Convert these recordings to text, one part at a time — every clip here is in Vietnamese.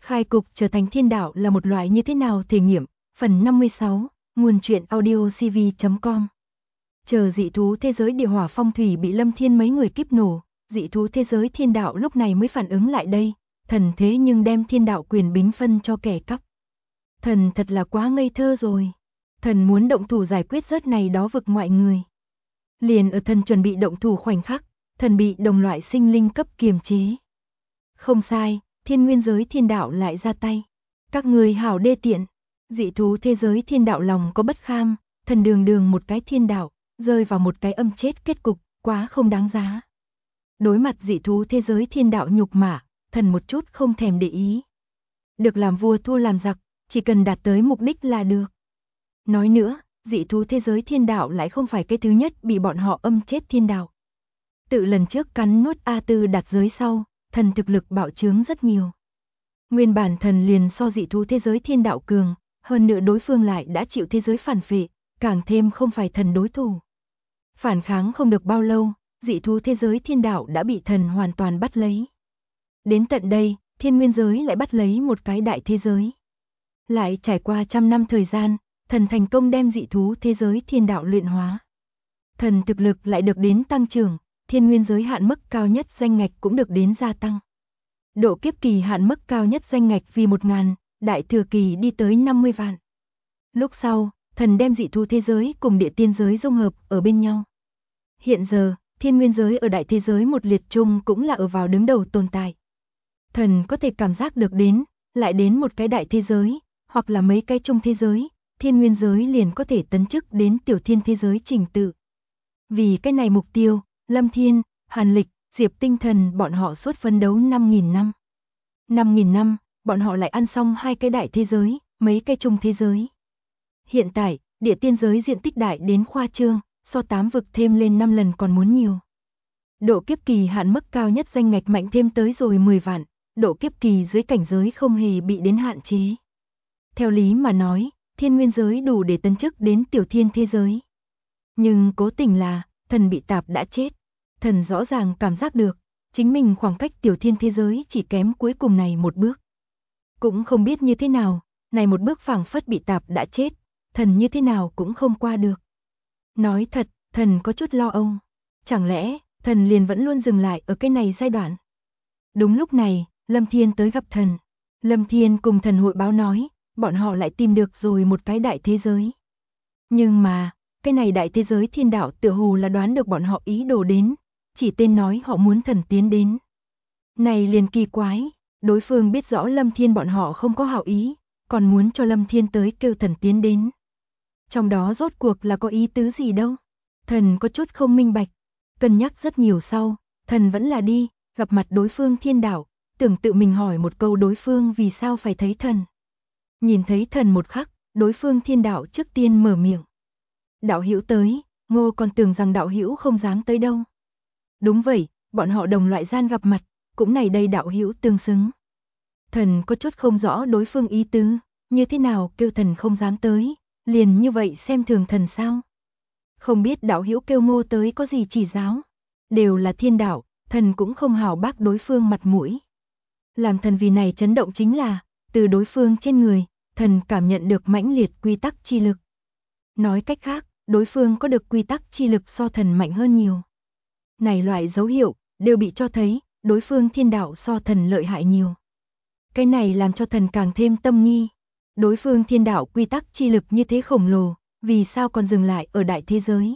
Khai cục trở thành thiên đạo là một loại như thế nào thể nghiệm, phần 56, nguồn truyện audio cv.com. Chờ dị thú thế giới địa hỏa phong thủy bị Lâm Thiên mấy người kíp nổ, dị thú thế giới thiên đạo lúc này mới phản ứng lại đây, thần thế nhưng đem thiên đạo quyền bính phân cho kẻ cắp. Thần thật là quá ngây thơ rồi. Thần muốn động thủ giải quyết rớt này đó vực ngoại người. Liền ở thần chuẩn bị động thủ khoảnh khắc, thần bị đồng loại sinh linh cấp kiềm chế. Không sai, thiên nguyên giới thiên đạo lại ra tay. Các người hảo đê tiện. Dị thú thế giới thiên đạo lòng có bất kham, thần đường đường một cái thiên đạo, rơi vào một cái âm chết kết cục, quá không đáng giá. Đối mặt dị thú thế giới thiên đạo nhục mạ, thần một chút không thèm để ý. Được làm vua thua làm giặc, chỉ cần đạt tới mục đích là được. Nói nữa, dị thú thế giới thiên đạo lại không phải cái thứ nhất bị bọn họ âm chết thiên đạo. Tự lần trước cắn nuốt A Tư đạt giới sau, thần thực lực bạo trướng rất nhiều. Nguyên bản thần liền so dị thú thế giới thiên đạo cường, hơn nữa đối phương lại đã chịu thế giới phản phệ, càng thêm không phải thần đối thủ. Phản kháng không được bao lâu, dị thú thế giới thiên đạo đã bị thần hoàn toàn bắt lấy. Đến tận đây, thiên nguyên giới lại bắt lấy một cái đại thế giới. Lại trải qua 100 năm thời gian, thần thành công đem dị thú thế giới thiên đạo luyện hóa. Thần thực lực lại được đến tăng trưởng, thiên nguyên giới hạn mức cao nhất danh ngạch cũng được đến gia tăng. Độ kiếp kỳ hạn mức cao nhất danh ngạch vì 1000, đại thừa kỳ đi tới 50 vạn. Lúc sau, thần đem dị thú thế giới cùng địa tiên giới dung hợp ở bên nhau. Hiện giờ, thiên nguyên giới ở đại thế giới một liệt chung cũng là ở vào đứng đầu tồn tại. Thần có thể cảm giác được đến, lại đến một cái đại thế giới, hoặc là mấy cái chung thế giới, thiên nguyên giới liền có thể tấn chức đến tiểu thiên thế giới trình tự. Vì cái này mục tiêu, Lâm Thiên, Hàn Lịch, Diệp Tinh Thần bọn họ suốt phấn đấu 5.000 năm. 5.000 năm, bọn họ lại ăn xong hai cái đại thế giới, mấy cái chung thế giới. Hiện tại, địa tiên giới diện tích đại đến khoa trương, so 8 vực thêm lên 5 lần còn muốn nhiều. Độ kiếp kỳ hạn mức cao nhất danh ngạch mạnh thêm tới rồi 10 vạn, độ kiếp kỳ dưới cảnh giới không hề bị đến hạn chế. Theo lý mà nói, thiên nguyên giới đủ để tấn chức đến tiểu thiên thế giới. Nhưng cố tình là, thần bị tạp đã chết. Thần rõ ràng cảm giác được, chính mình khoảng cách tiểu thiên thế giới chỉ kém cuối cùng này một bước. Cũng không biết như thế nào, này một bước phảng phất bị tạp đã chết, thần như thế nào cũng không qua được. Nói thật, thần có chút lo âu. Chẳng lẽ, thần liền vẫn luôn dừng lại ở cái này giai đoạn? Đúng lúc này, Lâm Thiên tới gặp thần. Lâm Thiên cùng thần hội báo nói, bọn họ lại tìm được rồi một cái đại thế giới. Nhưng mà, cái này đại thế giới thiên đạo tựa hồ là đoán được bọn họ ý đồ đến, chỉ tên nói họ muốn thần tiến đến. Này liền kỳ quái, đối phương biết rõ Lâm Thiên bọn họ không có hảo ý, còn muốn cho Lâm Thiên tới kêu thần tiến đến. Trong đó rốt cuộc là có ý tứ gì đâu. Thần có chút không minh bạch, cân nhắc rất nhiều sau, thần vẫn là đi, gặp mặt đối phương thiên đạo, tưởng tự mình hỏi một câu đối phương vì sao phải thấy thần. Nhìn thấy thần một khắc, đối phương thiên đạo trước tiên mở miệng. Đạo hữu tới, Ngô còn tưởng rằng đạo hữu không dám tới đâu. Đúng vậy, bọn họ đồng loại gian gặp mặt, cũng này đây đạo hữu tương xứng. Thần có chút không rõ đối phương ý tứ, như thế nào kêu thần không dám tới, liền như vậy xem thường thần sao. Không biết đạo hữu kêu Ngô tới có gì chỉ giáo, đều là thiên đạo, thần cũng không hào bác đối phương mặt mũi. Làm thần vì này chấn động chính là, từ đối phương trên người, thần cảm nhận được mãnh liệt quy tắc chi lực. Nói cách khác, đối phương có được quy tắc chi lực so thần mạnh hơn nhiều. Này loại dấu hiệu, đều bị cho thấy, đối phương thiên đạo so thần lợi hại nhiều. Cái này làm cho thần càng thêm tâm nghi. Đối phương thiên đạo quy tắc chi lực như thế khổng lồ, vì sao còn dừng lại ở đại thế giới?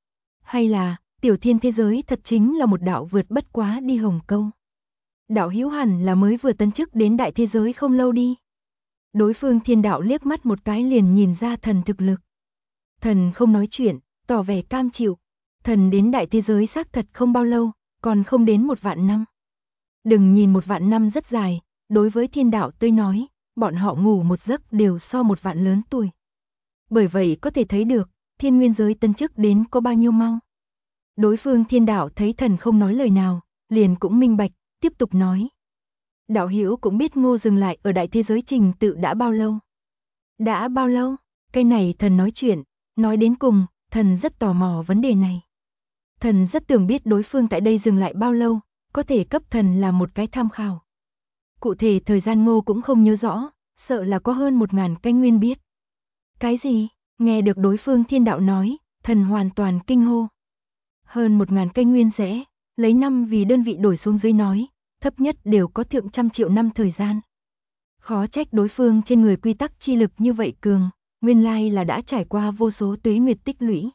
Hay là, tiểu thiên thế giới thật chính là một đạo vượt bất quá đi hồng câu? Đạo hữu hẳn là mới vừa tấn chức đến đại thế giới không lâu đi. Đối phương thiên đạo liếc mắt một cái liền nhìn ra thần thực lực. Thần không nói chuyện, tỏ vẻ cam chịu. Thần đến đại thế giới xác thật không bao lâu, còn không đến 1 vạn năm. Đừng nhìn 1 vạn năm rất dài, đối với thiên đạo tôi nói, bọn họ ngủ một giấc đều so 1 vạn lớn tuổi. Bởi vậy có thể thấy được, thiên nguyên giới tấn chức đến có bao nhiêu mau. Đối phương thiên đạo thấy thần không nói lời nào, liền cũng minh bạch, tiếp tục nói. Đạo hữu cũng biết Ngô dừng lại ở đại thế giới trình tự đã bao lâu. Đã bao lâu? Cái này thần nói chuyện, nói đến cùng, thần rất tò mò vấn đề này. Thần rất tưởng biết đối phương tại đây dừng lại bao lâu, có thể cấp thần làm một cái tham khảo. Cụ thể thời gian Ngô cũng không nhớ rõ, sợ là có hơn 1000 canh nguyên biết. Cái gì? Nghe được đối phương thiên đạo nói, thần hoàn toàn kinh hô. Hơn 1000 canh nguyên rẽ, lấy năm vì đơn vị đổi xuống dưới nói, thấp nhất đều có thượng trăm triệu năm thời gian. Khó trách đối phương trên người quy tắc chi lực như vậy cường, nguyên lai là đã trải qua vô số tuế nguyệt tích lũy.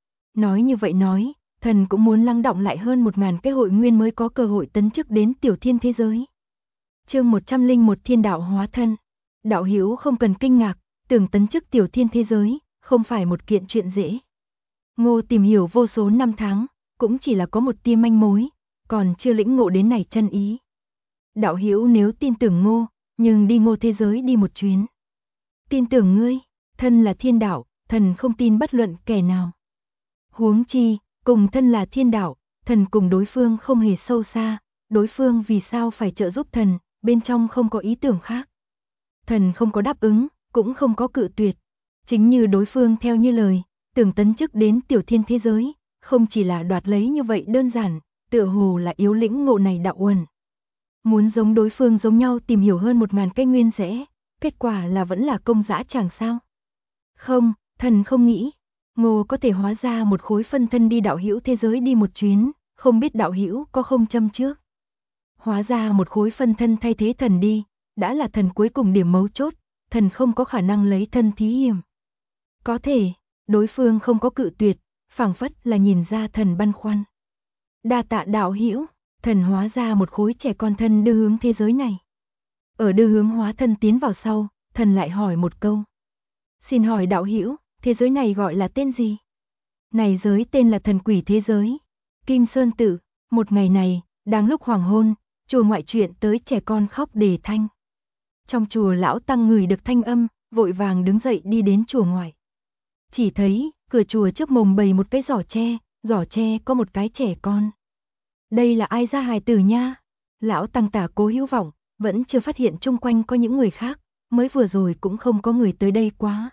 Nói như vậy nói, thần cũng muốn lắng đọng lại hơn 1000 cái hội nguyên mới có cơ hội tấn chức đến tiểu thiên thế giới. Chương 101 Thiên đạo hóa thân. Đạo hữu không cần kinh ngạc, tưởng tấn chức tiểu thiên thế giới, không phải một kiện chuyện dễ. Ngô tìm hiểu vô số năm tháng, cũng chỉ là có một tia manh mối, còn chưa lĩnh ngộ đến này chân ý. Đạo hữu nếu tin tưởng Ngô, nhưng đi Ngô thế giới đi một chuyến. Tin tưởng ngươi, thân là thiên đạo, thần không tin bất luận kẻ nào. Huống chi, cùng thân là thiên đạo, thần cùng đối phương không hề sâu xa, đối phương vì sao phải trợ giúp thần, bên trong không có ý tưởng khác. Thần không có đáp ứng, cũng không có cự tuyệt. Chính như đối phương theo như lời, tưởng tấn chức đến tiểu thiên thế giới, không chỉ là đoạt lấy như vậy đơn giản, tựa hồ là yếu lĩnh ngộ này đạo uẩn. Muốn giống đối phương giống nhau tìm hiểu hơn 1000 cái nguyên rẽ, kết quả là vẫn là công dã chẳng sao. Không, thần không nghĩ. Ngô có thể hóa ra một khối phân thân đi đạo hữu thế giới đi một chuyến, không biết đạo hữu có không châm trước. Hóa ra một khối phân thân thay thế thần đi, đã là thần cuối cùng điểm mấu chốt, thần không có khả năng lấy thân thí hiểm. Có thể, đối phương không có cự tuyệt, phảng phất là nhìn ra thần băn khoăn. Đa tạ đạo hữu, thần hóa ra một khối trẻ con thân đưa hướng thế giới này. Ở đưa hướng hóa thân tiến vào sau, thần lại hỏi một câu. Xin hỏi đạo hữu, thế giới này gọi là tên gì? Này giới tên là thần quỷ thế giới. Kim Sơn Tự, một ngày này, đang lúc hoàng hôn, chùa ngoại chuyện tới trẻ con khóc đề thanh. Trong chùa lão tăng ngửi được thanh âm, vội vàng đứng dậy đi đến chùa ngoại. Chỉ thấy, cửa chùa trước mồm bày một cái giỏ tre có một cái trẻ con. Đây là ai ra hài tử nha? Lão tăng tả Cố Hữu Vọng, vẫn chưa phát hiện chung quanh có những người khác, mới vừa rồi cũng không có người tới đây quá.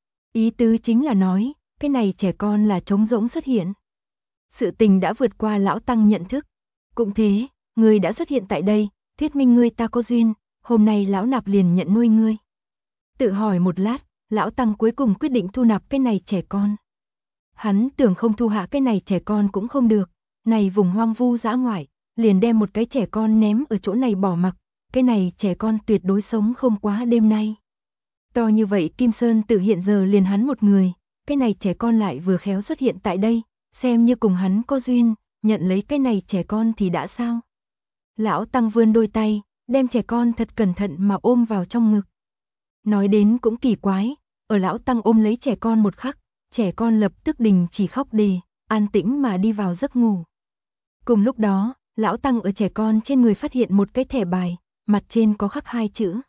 Ý tứ chính là nói, cái này trẻ con là trống rỗng xuất hiện. Sự tình đã vượt qua lão tăng nhận thức. Cũng thế, ngươi đã xuất hiện tại đây, thuyết minh ngươi ta có duyên, hôm nay lão nạp liền nhận nuôi ngươi. Tự hỏi một lát, lão tăng cuối cùng quyết định thu nạp cái này trẻ con. Hắn tưởng không thu hạ cái này trẻ con cũng không được, này vùng hoang vu dã ngoại, liền đem một cái trẻ con ném ở chỗ này bỏ mặc, cái này trẻ con tuyệt đối sống không quá đêm nay. To như vậy Kim Sơn Tự hiện giờ liền hắn một người, cái này trẻ con lại vừa khéo xuất hiện tại đây, xem như cùng hắn có duyên, nhận lấy cái này trẻ con thì đã sao. Lão tăng vươn đôi tay, đem trẻ con thật cẩn thận mà ôm vào trong ngực. Nói đến cũng kỳ quái, ở lão tăng ôm lấy trẻ con một khắc, trẻ con lập tức đình chỉ khóc đề, an tĩnh mà đi vào giấc ngủ. Cùng lúc đó, lão tăng ở trẻ con trên người phát hiện một cái thẻ bài, mặt trên có khắc 2 chữ.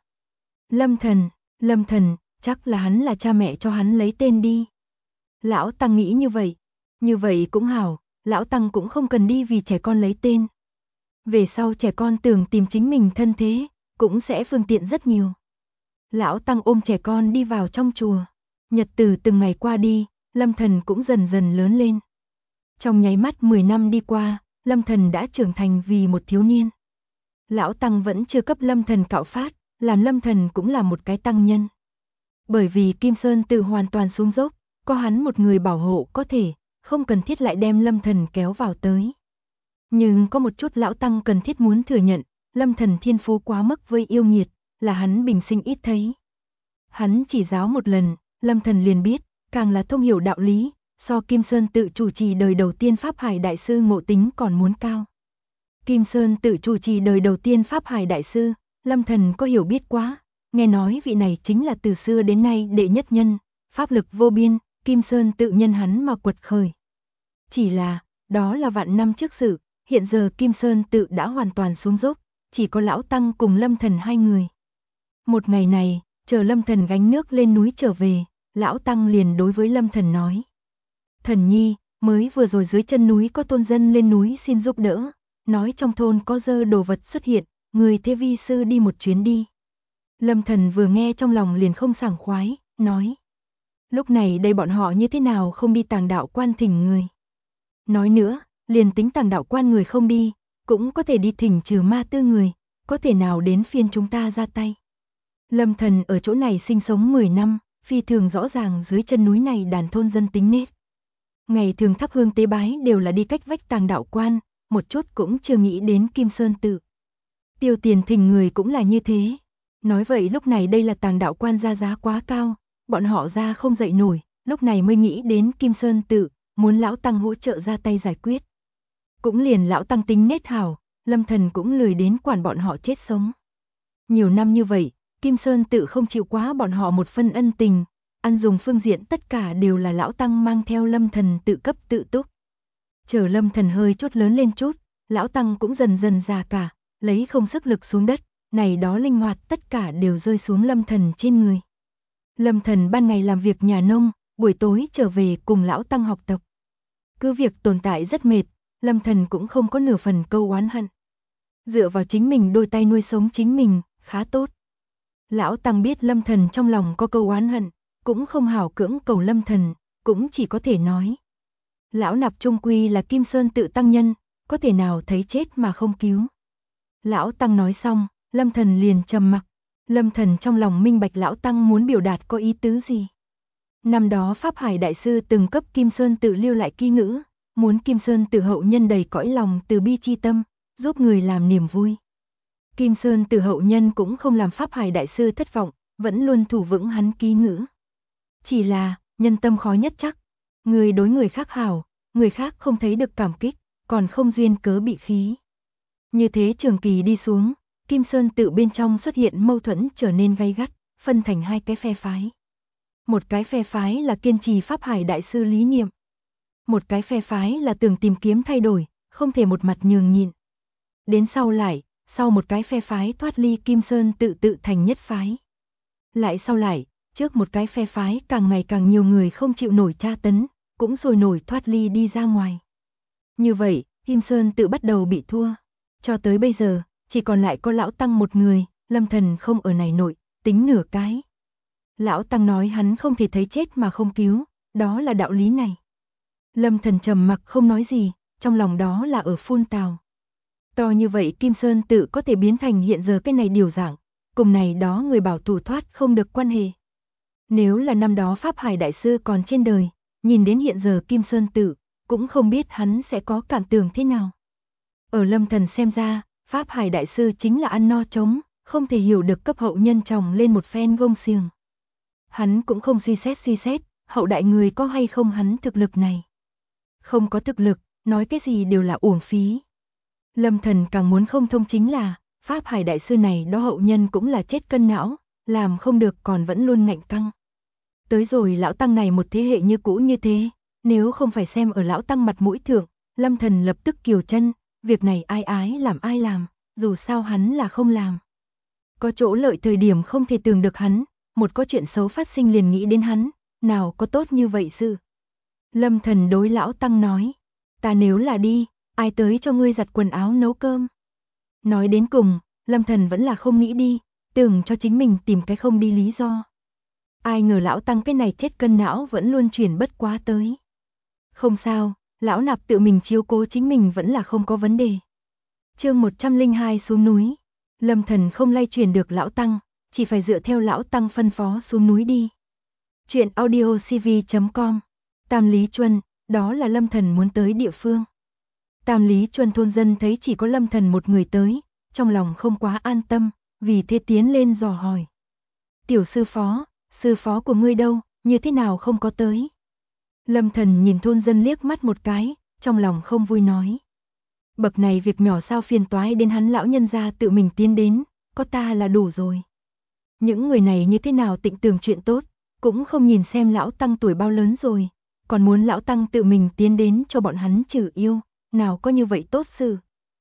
Lâm Thần, chắc là hắn là cha mẹ cho hắn lấy tên đi. Lão tăng nghĩ như vậy cũng hảo, lão tăng cũng không cần đi vì trẻ con lấy tên. Về sau trẻ con tưởng tìm chính mình thân thế, cũng sẽ phương tiện rất nhiều. Lão tăng ôm trẻ con đi vào trong chùa. Nhật từ từng ngày qua đi, Lâm Thần cũng dần dần lớn lên. Trong nháy mắt 10 năm đi qua, Lâm Thần đã trưởng thành vì một thiếu niên. Lão tăng vẫn chưa cấp Lâm Thần cạo phát, làm Lâm Thần cũng là một cái tăng nhân. Bởi vì Kim Sơn Tự hoàn toàn xuống dốc, có hắn một người bảo hộ có thể, không cần thiết lại đem Lâm Thần kéo vào tới. Nhưng có một chút lão tăng cần thiết muốn thừa nhận, Lâm Thần thiên phú quá mức với yêu nghiệt, là hắn bình sinh ít thấy. Hắn chỉ giáo một lần, Lâm Thần liền biết, càng là thông hiểu đạo lý, so Kim Sơn Tự chủ trì đời đầu tiên Pháp Hải Đại Sư ngộ tính còn muốn cao. Kim Sơn Tự chủ trì đời đầu tiên Pháp Hải Đại Sư, Lâm Thần có hiểu biết quá, nghe nói vị này chính là từ xưa đến nay đệ nhất nhân, pháp lực vô biên, Kim Sơn Tự nhân hắn mà quật khởi. Chỉ là, đó là vạn năm trước sự, hiện giờ Kim Sơn Tự đã hoàn toàn xuống dốc, chỉ có lão tăng cùng Lâm Thần 2 người. Một ngày này, chờ Lâm Thần gánh nước lên núi trở về, lão tăng liền đối với Lâm Thần nói. Thần nhi, mới vừa rồi dưới chân núi có thôn dân lên núi xin giúp đỡ, nói trong thôn có dơ đồ vật xuất hiện, người thế vi sư đi một chuyến đi. Lâm Thần vừa nghe trong lòng liền không sảng khoái, nói. Lúc này đây bọn họ như thế nào không đi Tàng Đạo Quan thỉnh người. Nói nữa, liền tính Tàng Đạo Quan người không đi, cũng có thể đi thỉnh trừ ma tư người, có thể nào đến phiên chúng ta ra tay. Lâm Thần ở chỗ này sinh sống 10 năm, phi thường rõ ràng dưới chân núi này đàn thôn dân tính nết. Ngày thường thắp hương tế bái đều là đi cách vách Tàng Đạo Quan, một chút cũng chưa nghĩ đến Kim Sơn Tự. Tiêu tiền thỉnh người cũng là như thế. Nói vậy lúc này đây là Tàng Đạo Quan ra giá quá cao, bọn họ ra không dậy nổi, lúc này mới nghĩ đến Kim Sơn Tự, muốn lão tăng hỗ trợ ra tay giải quyết. Cũng liền lão tăng tính nết hảo, Lâm Thần cũng lười đến quản bọn họ chết sống. Nhiều năm như vậy, Kim Sơn Tự không chịu quá bọn họ một phân ân tình, ăn dùng phương diện tất cả đều là lão tăng mang theo Lâm Thần tự cấp tự túc. Chờ Lâm Thần hơi chút lớn lên chút, lão tăng cũng dần dần già cả, lấy không sức lực xuống đất, này đó linh hoạt tất cả đều rơi xuống Lâm Thần trên người. Lâm Thần ban ngày làm việc nhà nông, buổi tối trở về cùng lão tăng học tập. Cứ việc tồn tại rất mệt, Lâm Thần cũng không có nửa phần câu oán hận. Dựa vào chính mình đôi tay nuôi sống chính mình, khá tốt. Lão tăng biết Lâm Thần trong lòng có câu oán hận, cũng không hảo cưỡng cầu Lâm Thần, cũng chỉ có thể nói. Lão nạp trung quy là Kim Sơn Tự tăng nhân, có thể nào thấy chết mà không cứu. Lão tăng nói xong, Lâm Thần liền trầm mặc. Lâm Thần trong lòng minh bạch lão tăng muốn biểu đạt có ý tứ gì. Năm đó Pháp Hải Đại Sư từng cấp Kim Sơn Tự lưu lại ký ngữ, muốn Kim Sơn Tự hậu nhân đầy cõi lòng từ bi chi tâm, giúp người làm niềm vui. Kim Sơn Tự hậu nhân cũng không làm Pháp Hải Đại Sư thất vọng, vẫn luôn thủ vững hắn ký ngữ. Chỉ là, nhân tâm khó nhất chắc, người đối người khác hảo, người khác không thấy được cảm kích, còn không duyên cớ bị khí. Như thế trường kỳ đi xuống, Kim Sơn Tự bên trong xuất hiện mâu thuẫn trở nên gay gắt, phân thành hai cái phe phái. Một cái phe phái là kiên trì Pháp Hải Đại Sư lý niệm. Một cái phe phái là tưởng tìm kiếm thay đổi, không thể một mặt nhường nhịn. Đến sau lại, sau một cái phe phái thoát ly Kim Sơn tự thành nhất phái. Lại sau lại, trước một cái phe phái càng ngày càng nhiều người không chịu nổi tra tấn, cũng sôi nổi thoát ly đi ra ngoài. Như vậy, Kim Sơn Tự bắt đầu bị thua. Cho tới bây giờ, chỉ còn lại có lão tăng một người, Lâm Thần không ở này nội, tính nửa cái. Lão tăng nói hắn không thể thấy chết mà không cứu, đó là đạo lý này. Lâm Thần trầm mặc không nói gì, trong lòng đó là ở phun tào. To như vậy Kim Sơn Tự có thể biến thành hiện giờ cái này điều dạng, cùng này đó người bảo thủ thoát không được quan hệ. Nếu là năm đó Pháp Hải Đại Sư còn trên đời, nhìn đến hiện giờ Kim Sơn Tự, cũng không biết hắn sẽ có cảm tưởng thế nào. Ở Lâm Thần xem ra, Pháp Hải Đại Sư chính là ăn no trống, không thể hiểu được cấp hậu nhân trồng lên một phen gông xiềng. Hắn cũng không suy xét, hậu đại người có hay không hắn thực lực này. Không có thực lực, nói cái gì đều là uổng phí. Lâm Thần càng muốn không thông chính là, Pháp Hải Đại Sư này đó hậu nhân cũng là chết cân não, làm không được còn vẫn luôn ngạnh căng. Tới rồi lão tăng này một thế hệ như cũ như thế, nếu không phải xem ở lão tăng mặt mũi thượng, Lâm Thần lập tức kiều chân, việc này ai ái làm ai làm, dù sao hắn là không làm. Có chỗ lợi thời điểm không thể tưởng được hắn, một có chuyện xấu phát sinh liền nghĩ đến hắn, nào có tốt như vậy sự. Lâm Thần đối lão tăng nói, ta nếu là đi, ai tới cho ngươi giặt quần áo nấu cơm. Nói đến cùng, Lâm Thần vẫn là không nghĩ đi, tưởng cho chính mình tìm cái không đi lý do. Ai ngờ lão tăng cái này chết cân não vẫn luôn chuyển bất quá tới. Không sao, lão nạp tự mình chiếu cố chính mình vẫn là không có vấn đề. Chương 102 xuống núi. Lâm Thần không lay chuyển được lão tăng, chỉ phải dựa theo lão tăng phân phó xuống núi đi. Chuyện audiocv.com. Tam Lý Chuân, đó là Lâm Thần muốn tới địa phương. Tam Lý Chuân thôn dân thấy chỉ có Lâm Thần một người tới, trong lòng không quá an tâm, vì thế tiến lên dò hỏi. Tiểu sư phó của ngươi đâu, như thế nào không có tới? Lâm Thần nhìn thôn dân liếc mắt một cái, trong lòng không vui nói. Bậc này việc nhỏ sao phiền toái đến hắn lão nhân gia tự mình tiến đến, có ta là đủ rồi. Những người này như thế nào tịnh tưởng chuyện tốt, cũng không nhìn xem lão tăng tuổi bao lớn rồi, còn muốn lão tăng tự mình tiến đến cho bọn hắn trừ yêu, nào có như vậy tốt sự.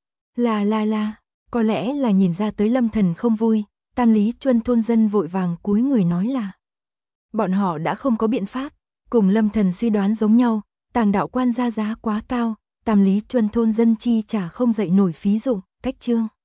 Là, có lẽ là nhìn ra tới Lâm Thần không vui, Tam Lý Chuân thôn dân vội vàng cúi người nói là. Bọn họ đã không có biện pháp, cùng Lâm Thần suy đoán giống nhau, Tàng Đạo Quan ra giá quá cao, Tam Lý Chuân thôn dân chi trả không dậy nổi phí dụng, cách chương.